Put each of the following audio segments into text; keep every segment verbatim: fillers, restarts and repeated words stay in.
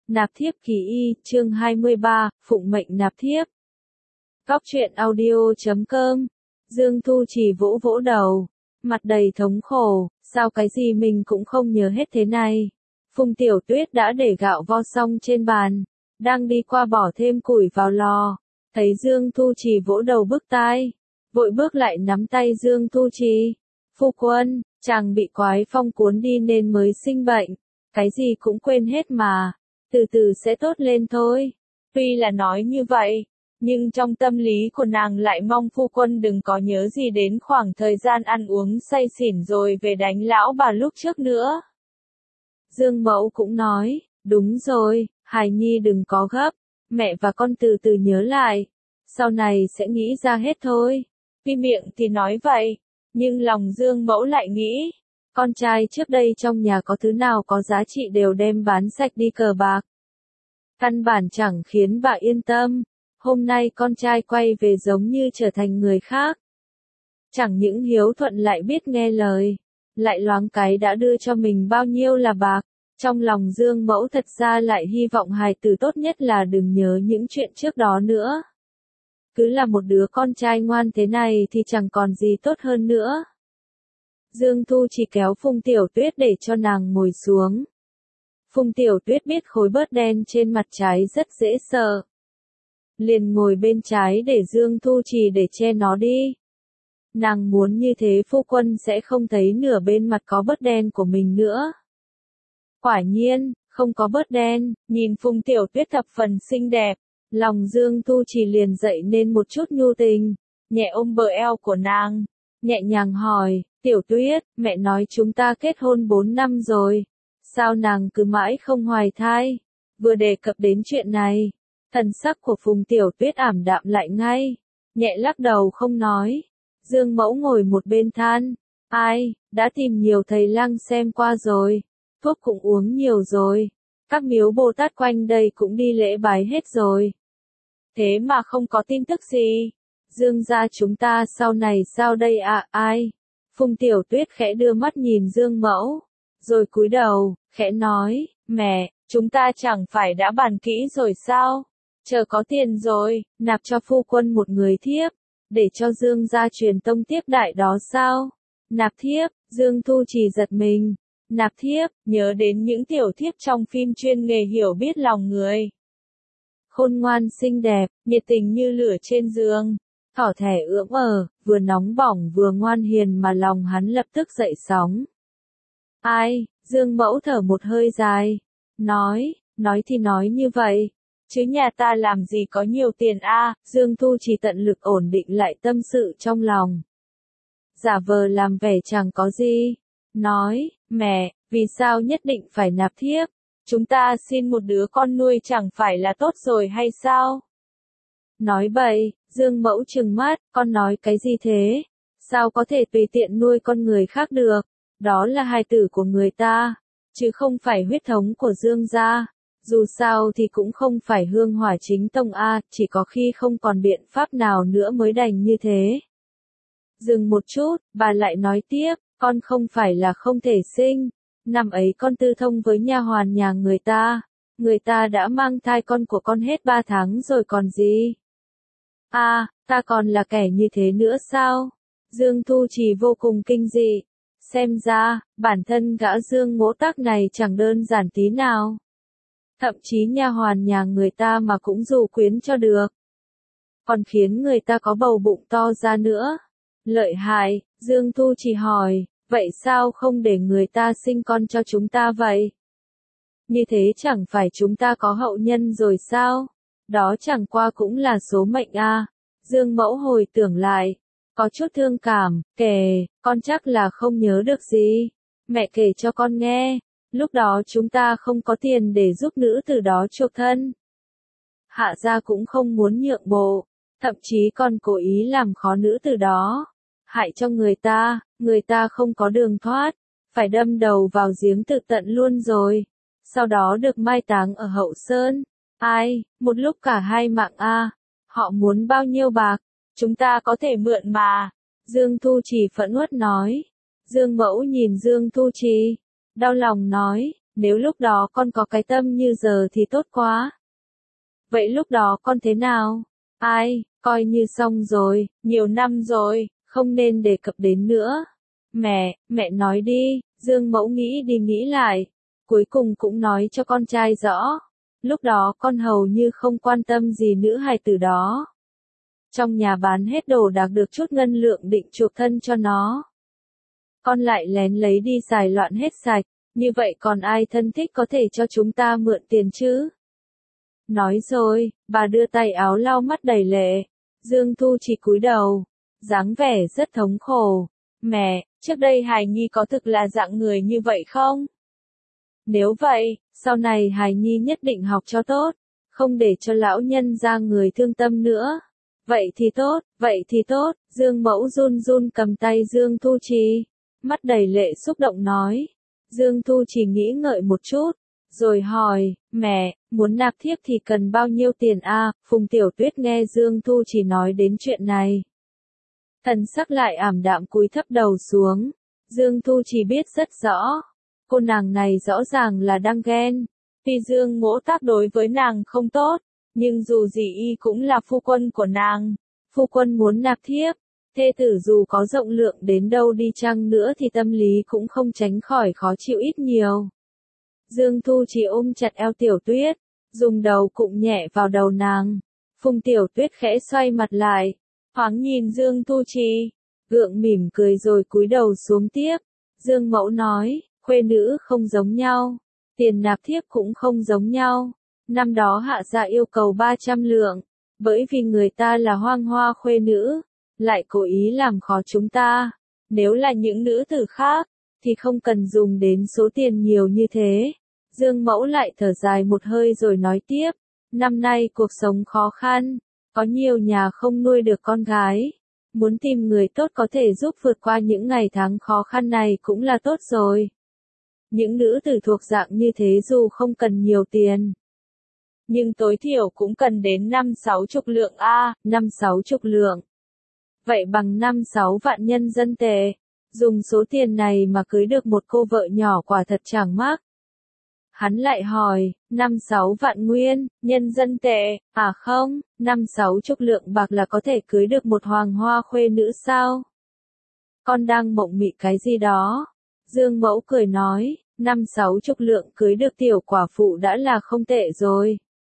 Nạp thiếp kỳ y, chương hai mươi ba, phụng mệnh nạp thiếp. Góc truyện audio chấm com. Dương Thu Trì vỗ vỗ đầu, mặt đầy thống khổ, sao cái gì mình cũng không nhớ hết thế này. Phùng Tiểu Tuyết đã để gạo vo xong trên bàn, đang đi qua bỏ thêm củi vào lò, thấy Dương Thu Trì vỗ đầu bứt tai, vội bước lại nắm tay Dương Thu Trì. Phu quân, chàng bị quái phong cuốn đi nên mới sinh bệnh, cái gì cũng quên hết mà, từ từ sẽ tốt lên thôi. Tuy là nói như vậy, nhưng trong tâm lý của nàng lại mong phu quân đừng có nhớ gì đến khoảng thời gian ăn uống say xỉn rồi về đánh lão bà lúc trước nữa. Dương Mẫu cũng nói, đúng rồi, hài nhi đừng có gấp, mẹ và con từ từ nhớ lại, sau này sẽ nghĩ ra hết thôi. Tuy miệng thì nói vậy, nhưng lòng Dương Mẫu lại nghĩ, con trai trước đây trong nhà có thứ nào có giá trị đều đem bán sạch đi cờ bạc. Căn bản chẳng khiến bà yên tâm, hôm nay con trai quay về giống như trở thành người khác. Chẳng những hiếu thuận lại biết nghe lời, lại loáng cái đã đưa cho mình bao nhiêu là bạc. Trong lòng Dương Mẫu thật ra lại hy vọng hài tử tốt nhất là đừng nhớ những chuyện trước đó nữa. Cứ là một đứa con trai ngoan thế này thì chẳng còn gì tốt hơn nữa. Dương Thu chỉ kéo Phùng Tiểu Tuyết để cho nàng ngồi xuống. Phùng Tiểu Tuyết biết khối bớt đen trên mặt trái rất dễ sợ, liền ngồi bên trái để Dương Thu Trì để che nó đi. Nàng muốn như thế phu quân sẽ không thấy nửa bên mặt có bớt đen của mình nữa. Quả nhiên, không có bớt đen, nhìn Phùng Tiểu Tuyết thập phần xinh đẹp, lòng Dương Thu Trì liền dậy nên một chút nhu tình, nhẹ ôm bờ eo của nàng, nhẹ nhàng hỏi, Tiểu Tuyết, mẹ nói chúng ta kết hôn bốn năm rồi, sao nàng cứ mãi không hoài thai? Vừa đề cập đến chuyện này, thần sắc của Phùng Tiểu Tuyết ảm đạm lại ngay, nhẹ lắc đầu không nói. Dương Mẫu ngồi một bên than, ai, đã tìm nhiều thầy lang xem qua rồi, thuốc cũng uống nhiều rồi, các miếu Bồ Tát quanh đây cũng đi lễ bái hết rồi. Thế mà không có tin tức gì. Dương gia chúng ta sau này sao đây ạ, à, ai? Phùng Tiểu Tuyết khẽ đưa mắt nhìn Dương Mẫu, rồi cúi đầu, khẽ nói, mẹ, chúng ta chẳng phải đã bàn kỹ rồi sao? Chờ có tiền rồi, nạp cho phu quân một người thiếp, để cho Dương gia truyền tông tiếp đại đó sao? Nạp thiếp, Dương Thu Trì giật mình. Nạp thiếp, nhớ đến những tiểu thiếp trong phim chuyên nghề hiểu biết lòng người. Khôn ngoan xinh đẹp, nhiệt tình như lửa trên giường, thỏ thẻ ưỡm ờ, vừa nóng bỏng vừa ngoan hiền mà lòng hắn lập tức dậy sóng. Ai, Dương Mẫu thở một hơi dài, nói, nói thì nói như vậy, chứ nhà ta làm gì có nhiều tiền a? À? Dương Thu chỉ tận lực ổn định lại tâm sự trong lòng. Giả vờ làm vẻ chẳng có gì, nói, mẹ, vì sao nhất định phải nạp thiếp? Chúng ta xin một đứa con nuôi chẳng phải là tốt rồi hay sao? Nói bậy, Dương Mẫu trừng mắt, con nói cái gì thế? Sao có thể tùy tiện nuôi con người khác được? Đó là hài tử của người ta, chứ không phải huyết thống của Dương gia. Dù sao thì cũng không phải hương hỏa chính tông A, chỉ có khi không còn biện pháp nào nữa mới đành như thế. Dừng một chút, bà lại nói tiếp, con không phải là không thể sinh. Năm ấy con tư thông với nha hoàn nhà người ta, người ta đã mang thai con của con hết ba tháng rồi còn gì. À, ta còn là kẻ như thế nữa sao? Dương Thu Trì vô cùng kinh dị. Xem ra, bản thân gã Dương Ngỗ Tác này chẳng đơn giản tí nào. Thậm chí nha hoàn nhà người ta mà cũng dụ quyến cho được. Còn khiến người ta có bầu bụng to ra nữa. Lợi hại, Dương Thu Trì hỏi, vậy sao không để người ta sinh con cho chúng ta vậy? Như thế chẳng phải chúng ta có hậu nhân rồi sao? Đó chẳng qua cũng là số mệnh a. À. Dương Mẫu hồi tưởng lại, có chút thương cảm, kể, con chắc là không nhớ được gì. Mẹ kể cho con nghe, lúc đó chúng ta không có tiền để giúp nữ từ đó chuộc thân. Hạ gia cũng không muốn nhượng bộ, thậm chí còn cố ý làm khó nữ từ đó. Hại cho người ta, người ta không có đường thoát, phải đâm đầu vào giếng tự tận luôn rồi. Sau đó được mai táng ở Hậu Sơn. Ai, một lúc cả hai mạng a, à, họ muốn bao nhiêu bạc, chúng ta có thể mượn mà. Dương Thu Trì phẫn uất nói. Dương Mẫu nhìn Dương Thu Trì, đau lòng nói, Nếu lúc đó con có cái tâm như giờ thì tốt quá. Vậy lúc đó con thế nào? Ai, coi như xong rồi, nhiều năm rồi, không nên đề cập đến nữa. Mẹ, mẹ nói đi, Dương Mẫu nghĩ đi nghĩ lại. Cuối cùng cũng nói cho con trai rõ. Lúc đó con hầu như không quan tâm gì nữ hài tử đó. Trong nhà bán hết đồ đạc được chút ngân lượng định chuộc thân cho nó. Con lại lén lấy đi xài loạn hết sạch, như vậy còn ai thân thích có thể cho chúng ta mượn tiền chứ? Nói rồi, bà đưa tay áo lau mắt đầy lệ. Dương Thu chỉ cúi đầu, dáng vẻ rất thống khổ. Mẹ, trước đây Hài Nhi có thực là dạng người như vậy không? Nếu vậy, sau này Hài Nhi nhất định học cho tốt, không để cho lão nhân ra người thương tâm nữa. Vậy thì tốt, vậy thì tốt, Dương Mẫu run run cầm tay Dương Thu Trì, mắt đầy lệ xúc động nói. Dương Thu Trì nghĩ ngợi một chút, rồi hỏi, mẹ, muốn nạp thiếp thì cần bao nhiêu tiền a? À? Phùng Tiểu Tuyết nghe Dương Thu Trì nói đến chuyện này. Thần sắc lại ảm đạm cúi thấp đầu xuống. Dương Thu Trì biết rất rõ. Cô nàng này rõ ràng là đang ghen. Tuy Dương Mỗ tác đối với nàng không tốt, nhưng dù gì y cũng là phu quân của nàng. Phu quân muốn nạp thiếp, thê tử dù có rộng lượng đến đâu đi chăng nữa thì tâm lý cũng không tránh khỏi khó chịu ít nhiều. Dương Thu Trì ôm chặt eo Tiểu Tuyết, dùng đầu cụng nhẹ vào đầu nàng. Phùng Tiểu Tuyết khẽ xoay mặt lại, thoáng nhìn Dương Thu Trì, gượng mỉm cười rồi cúi đầu xuống tiếp. Dương Mẫu nói, khuê nữ không giống nhau, tiền nạp thiếp cũng không giống nhau. Năm đó hạ gia yêu cầu ba trăm lượng, bởi vì người ta là hoang hoa khuê nữ, lại cố ý làm khó chúng ta. Nếu là những nữ tử khác, thì không cần dùng đến số tiền nhiều như thế. Dương Mẫu lại thở dài một hơi rồi nói tiếp, năm nay cuộc sống khó khăn, có nhiều nhà không nuôi được con gái. Muốn tìm người tốt có thể giúp vượt qua những ngày tháng khó khăn này cũng là tốt rồi. Những nữ tử thuộc dạng như thế dù không cần nhiều tiền, nhưng tối thiểu cũng cần đến năm sáu chục lượng a, năm sáu chục lượng. Vậy bằng năm sáu vạn nhân dân tệ, dùng số tiền này mà cưới được một cô vợ nhỏ quả thật chẳng mắc. Hắn lại hỏi, năm sáu vạn nguyên, nhân dân tệ, à không, năm sáu chục lượng bạc là có thể cưới được một hoàng hoa khuê nữ sao? Con đang mộng mị cái gì đó? Dương Mẫu cười nói, năm sáu chục lượng cưới được tiểu quả phụ đã là không tệ rồi.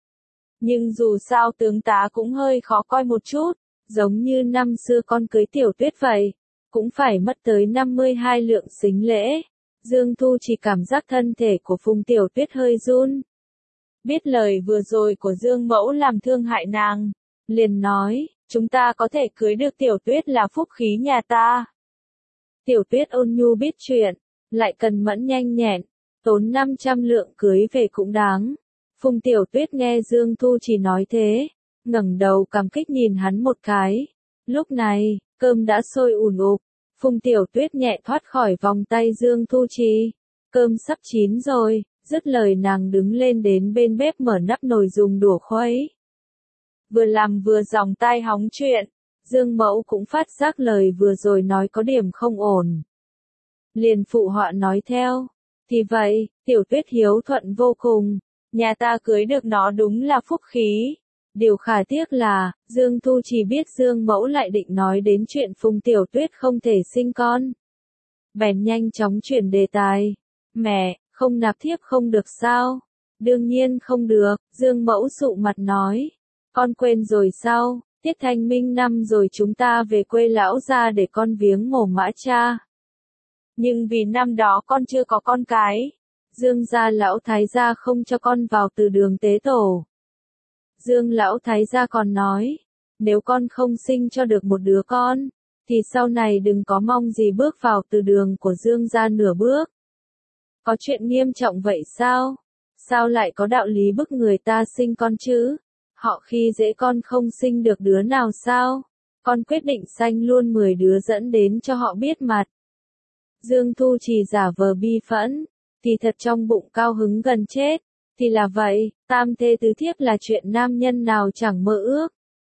Nhưng dù sao tướng tá cũng hơi khó coi một chút, giống như năm xưa con cưới Tiểu Tuyết vậy, cũng phải mất tới năm mươi hai lượng sính lễ. Dương Thu chỉ cảm giác thân thể của Phùng Tiểu Tuyết hơi run. Biết lời vừa rồi của Dương Mẫu làm thương hại nàng, liền nói, chúng ta có thể cưới được Tiểu Tuyết là phúc khí nhà ta. Tiểu Tuyết ôn nhu biết chuyện, lại cần mẫn nhanh nhẹn, tốn năm trăm lượng cưới về cũng đáng. Phùng Tiểu Tuyết nghe Dương Thu chỉ nói thế, ngẩng đầu cảm kích nhìn hắn một cái. Lúc này, cơm đã sôi ùn ục, Phùng Tiểu Tuyết nhẹ thoát khỏi vòng tay Dương Thu Trì. Cơm sắp chín rồi, dứt lời nàng đứng lên đến bên bếp mở nắp nồi dùng đũa khuấy. Vừa làm vừa giòng tai hóng chuyện, Dương Mẫu cũng phát giác lời vừa rồi nói có điểm không ổn. Liền phụ họa nói theo, thì vậy, Tiểu Tuyết hiếu thuận vô cùng, nhà ta cưới được nó đúng là phúc khí. Điều khả tiếc là, Dương Thu chỉ biết Dương Mẫu lại định nói đến chuyện Phùng Tiểu Tuyết không thể sinh con. Bèn nhanh chóng chuyển đề tài. Mẹ, không nạp thiếp không được sao? Đương nhiên không được, Dương Mẫu sụ mặt nói. Con quên rồi sao? Tiết Thanh Minh năm rồi chúng ta về quê lão gia để con viếng mồ mã cha. Nhưng vì năm đó con chưa có con cái, Dương gia lão thái gia không cho con vào từ đường tế tổ. Dương lão thái gia còn nói, nếu con không sinh cho được một đứa con, thì sau này đừng có mong gì bước vào từ đường của Dương gia nửa bước. Có chuyện nghiêm trọng vậy sao? Sao lại có đạo lý bức người ta sinh con chứ? Họ khi dễ con không sinh được đứa nào sao? Con quyết định sanh luôn mười đứa dẫn đến cho họ biết mặt. Dương Thu chỉ giả vờ bi phẫn, thì thật trong bụng cao hứng gần chết. Thì là vậy, tam thê tứ thiếp là chuyện nam nhân nào chẳng mơ ước.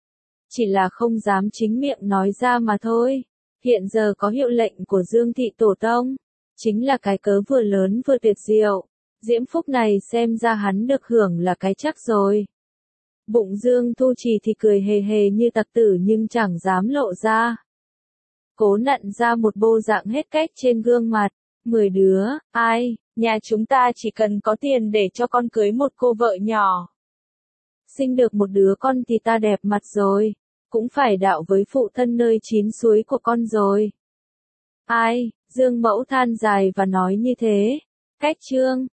Chỉ là không dám chính miệng nói ra mà thôi. Hiện giờ có hiệu lệnh của Dương thị tổ tông, chính là cái cớ vừa lớn vừa tuyệt diệu, Diễm phúc này xem ra hắn được hưởng là cái chắc rồi. Bụng Dương Thu Trì thì cười hề hề như tặc tử nhưng chẳng dám lộ ra. Cố nặn ra một bộ dạng hết cách trên gương mặt. Mười đứa, ai, nhà chúng ta chỉ cần có tiền để cho con cưới một cô vợ nhỏ. Sinh được một đứa con thì ta đẹp mặt rồi. Cũng phải đạo với phụ thân nơi chín suối của con rồi. Ai, Dương Mẫu than dài và nói như thế. Cách Trương.